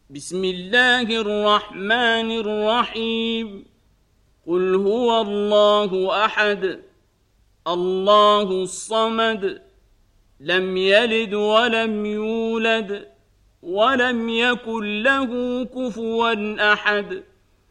بسم الله الرحمن الرحيم. قل هو الله أحد الله الصمد لم يلد ولم يولد ولم يكن له كفوا أحد.